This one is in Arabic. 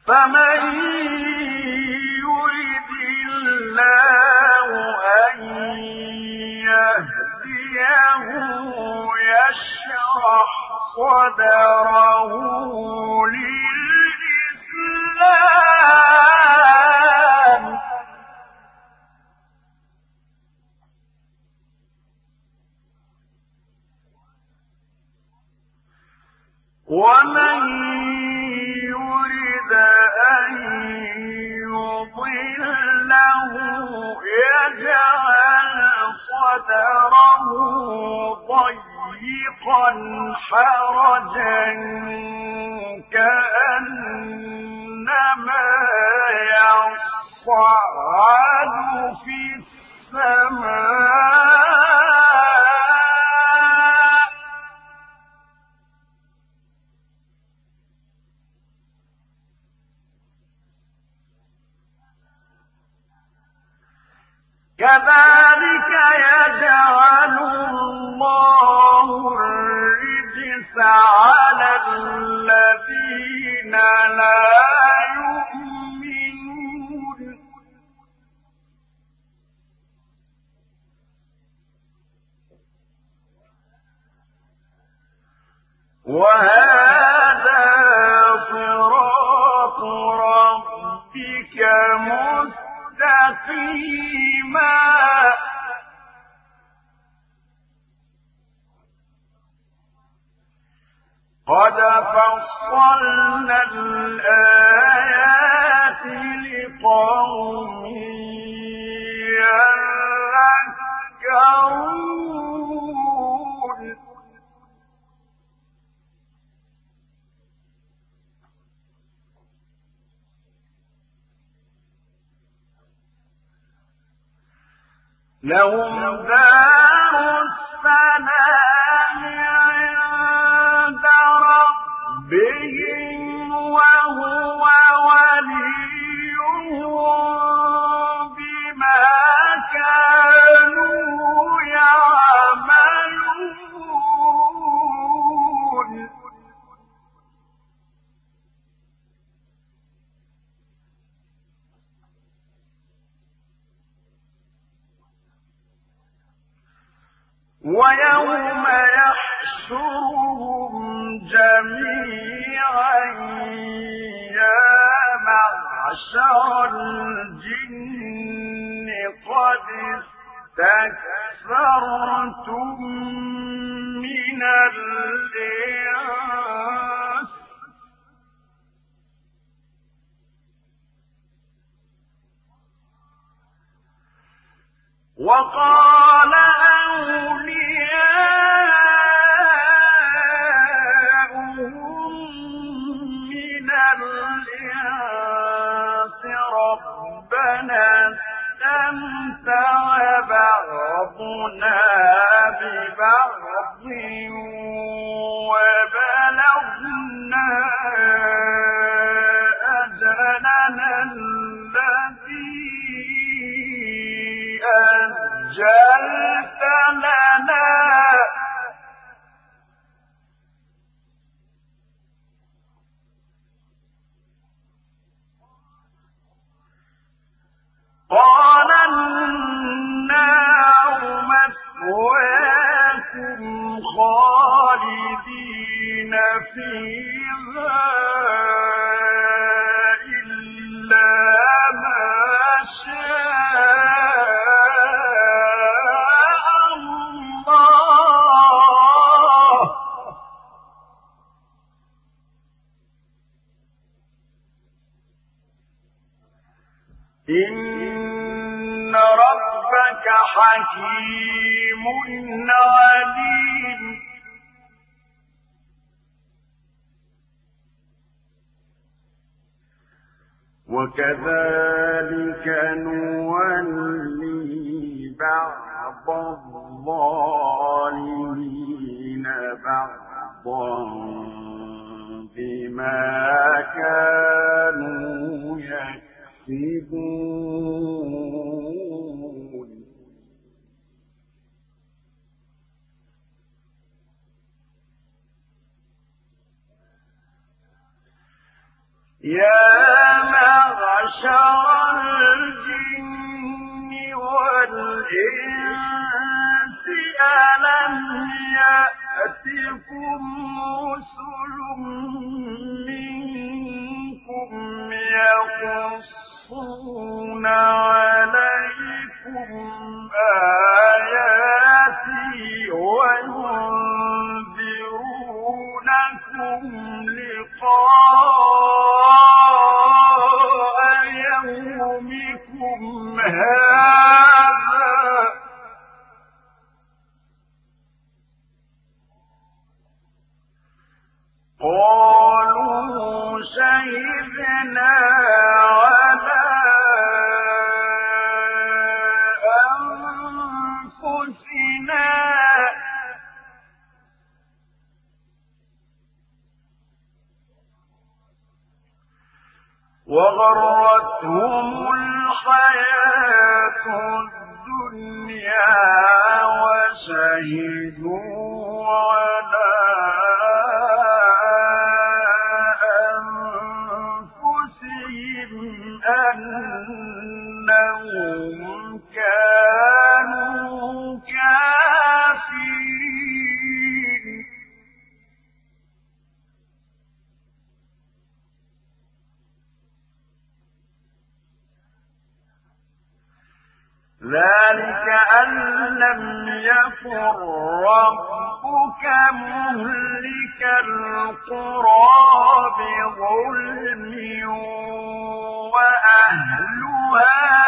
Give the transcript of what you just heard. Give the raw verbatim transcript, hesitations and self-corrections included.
فمن يرد الله أن يهديه يشرح صدره للإسلام ومن يرد أن يضله يجعل صدره ضيقا حرجا كأنما يصعد في السماء كذلك يجعل الله الرجس على الذين لا يؤمنون وهذا صراط ربك مستقيما قد فصلنا الآيات لقوم يذكرون لهم دار السلام عند ربهم وهو وليهم بما كانوا يعملون ويوم يحشرهم جميعا يا معشر الجن قد استكثرتم من الإنس وقال أولياؤهم من الإنس ربنا استمتع بعضنا ببعض وبلغنا أجلنا الذي أجلت لنا قال النار مثواكم خالدين فيها إلا ما شاء الله إن ربك حكيم عليم وكذلك نولي بعض الظالمين بعضا بما كانوا يكسبون يا معشر الجن والإنس ألم يأتكم رسل منكم يقصون عليكم آياتي وينذرونكم لقاء يومكم هذا قالوا شهدنا على أنفسنا وغرتهم الحياة الدنيا وشهدوا على أنفسهم أنهم كانوا كافرين ذلك أن لم يكن ربك مهلك القرى بظلم وأهلها